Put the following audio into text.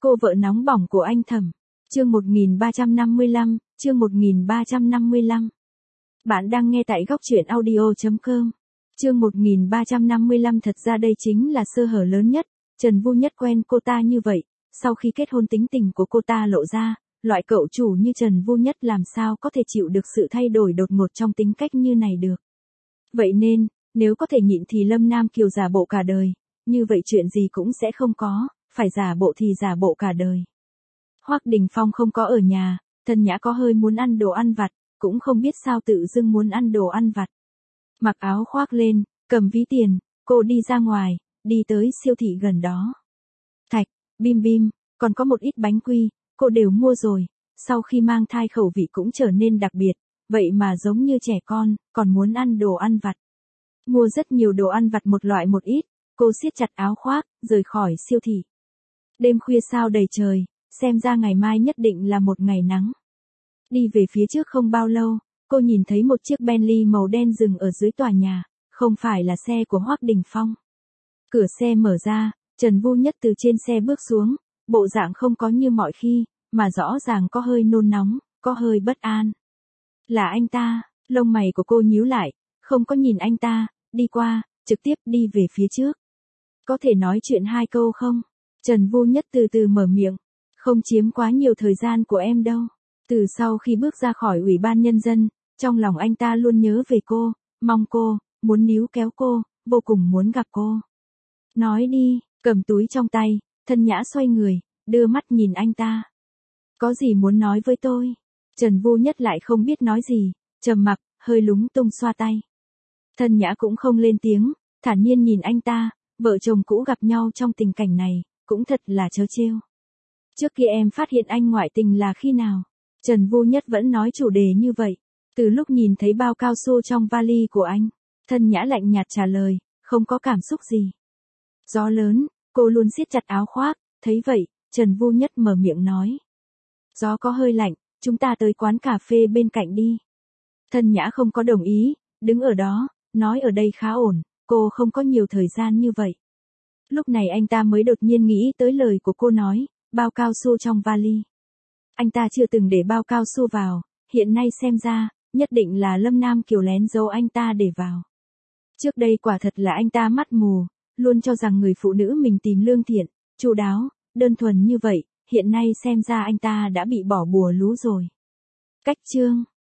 Cô vợ nóng bỏng của anh Thẩm. Chương 1355, chương 1355. Bạn đang nghe tại góc truyện audio.com. Chương 1355. Thật ra đây chính là sơ hở lớn nhất. Trần Vu Nhất quen cô ta như vậy, sau khi kết hôn tính tình của cô ta lộ ra, loại cậu chủ như Trần Vu Nhất làm sao có thể chịu được sự thay đổi đột ngột trong tính cách như này được. Vậy nên, nếu có thể nhịn thì Lâm Nam Kiều giả bộ cả đời, như vậy chuyện gì cũng sẽ không có, phải giả bộ thì giả bộ cả đời. Hoắc Đình Phong không có ở nhà, Thân Nhã có hơi muốn ăn đồ ăn vặt, cũng không biết sao tự dưng muốn ăn đồ ăn vặt. Mặc áo khoác lên, cầm ví tiền, cô đi ra ngoài, đi tới siêu thị gần đó. Thạch, bim bim, còn có một ít bánh quy, cô đều mua rồi, sau khi mang thai khẩu vị cũng trở nên đặc biệt, vậy mà giống như trẻ con, còn muốn ăn đồ ăn vặt. Mua rất nhiều đồ ăn vặt một loại một ít, cô siết chặt áo khoác, rời khỏi siêu thị. Đêm khuya sao đầy trời, xem ra ngày mai nhất định là một ngày nắng. Đi về phía trước không bao lâu, cô nhìn thấy một chiếc Bentley màu đen dừng ở dưới tòa nhà, không phải là xe của Hoắc Đình Phong. Cửa xe mở ra, Trần Vu Nhất từ trên xe bước xuống, bộ dạng không có như mọi khi, mà rõ ràng có hơi nôn nóng, có hơi bất an. Là anh ta, lông mày của cô nhíu lại, không có nhìn anh ta, đi qua, trực tiếp đi về phía trước. Có thể nói chuyện hai câu không? Trần Vu Nhất từ từ mở miệng, không chiếm quá nhiều thời gian của em đâu. Từ sau khi bước ra khỏi Ủy ban Nhân dân, trong lòng anh ta luôn nhớ về cô, mong cô, muốn níu kéo cô, vô cùng muốn gặp cô. Nói đi, cầm túi trong tay, Thân Nhã xoay người, đưa mắt nhìn anh ta. Có gì muốn nói với tôi? Trần Vu Nhất lại không biết nói gì, trầm mặc, hơi lúng tung xoa tay. Thân Nhã cũng không lên tiếng, thản nhiên nhìn anh ta, vợ chồng cũ gặp nhau trong tình cảnh này, cũng thật là trớ trêu. Trước kia em phát hiện anh ngoại tình là khi nào? Trần Vu Nhất vẫn nói chủ đề như vậy. Từ lúc nhìn thấy bao cao su trong vali của anh, Thân Nhã lạnh nhạt trả lời, không có cảm xúc gì. Gió lớn, cô luôn siết chặt áo khoác, thấy vậy, Trần Vu Nhất mở miệng nói. Gió có hơi lạnh, chúng ta tới quán cà phê bên cạnh đi. Thân Nhã không có đồng ý, đứng ở đó, nói ở đây khá ổn, cô không có nhiều thời gian như vậy. Lúc này anh ta mới đột nhiên nghĩ tới lời của cô nói, bao cao su trong vali. Anh ta chưa từng để bao cao su vào, hiện nay xem ra, nhất định là Lâm Nam Kiều lén giấu anh ta để vào. Trước đây quả thật là anh ta mắt mù, luôn cho rằng người phụ nữ mình tìm lương thiện, chu đáo, đơn thuần như vậy, hiện nay xem ra anh ta đã bị bỏ bùa lú rồi. Cách chương